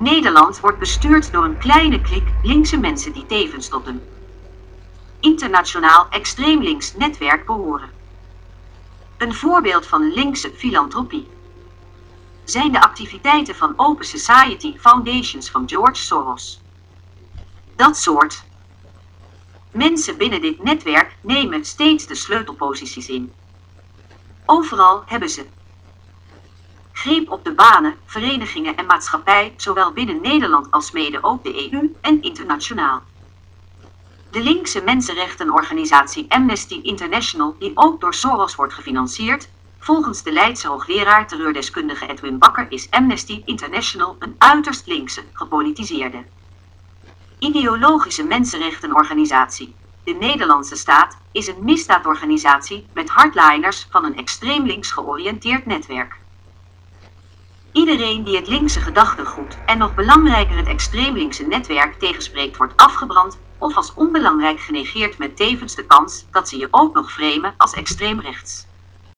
Nederland wordt bestuurd door een kleine kliek linkse mensen die tevens tot een internationaal extreem links netwerk behoren. Een voorbeeld van linkse filantropie zijn de activiteiten van Open Society Foundations van George Soros. Dat soort mensen binnen dit netwerk nemen steeds de sleutelposities in. Overal hebben ze greep op de banen, verenigingen en maatschappij, zowel binnen Nederland als mede ook de EU en internationaal. De linkse mensenrechtenorganisatie Amnesty International, die ook door Soros wordt gefinancierd, volgens de Leidse hoogleraar terreurdeskundige Edwin Bakker is Amnesty International een uiterst linkse, gepolitiseerde, ideologische mensenrechtenorganisatie. De Nederlandse staat is een misdaadorganisatie met hardliners van een extreem links georiënteerd netwerk. Iedereen die het linkse gedachtegoed en nog belangrijker het extreem linkse netwerk tegenspreekt wordt afgebrand of als onbelangrijk genegeerd met tevens de kans dat ze je ook nog framen als extreem rechts.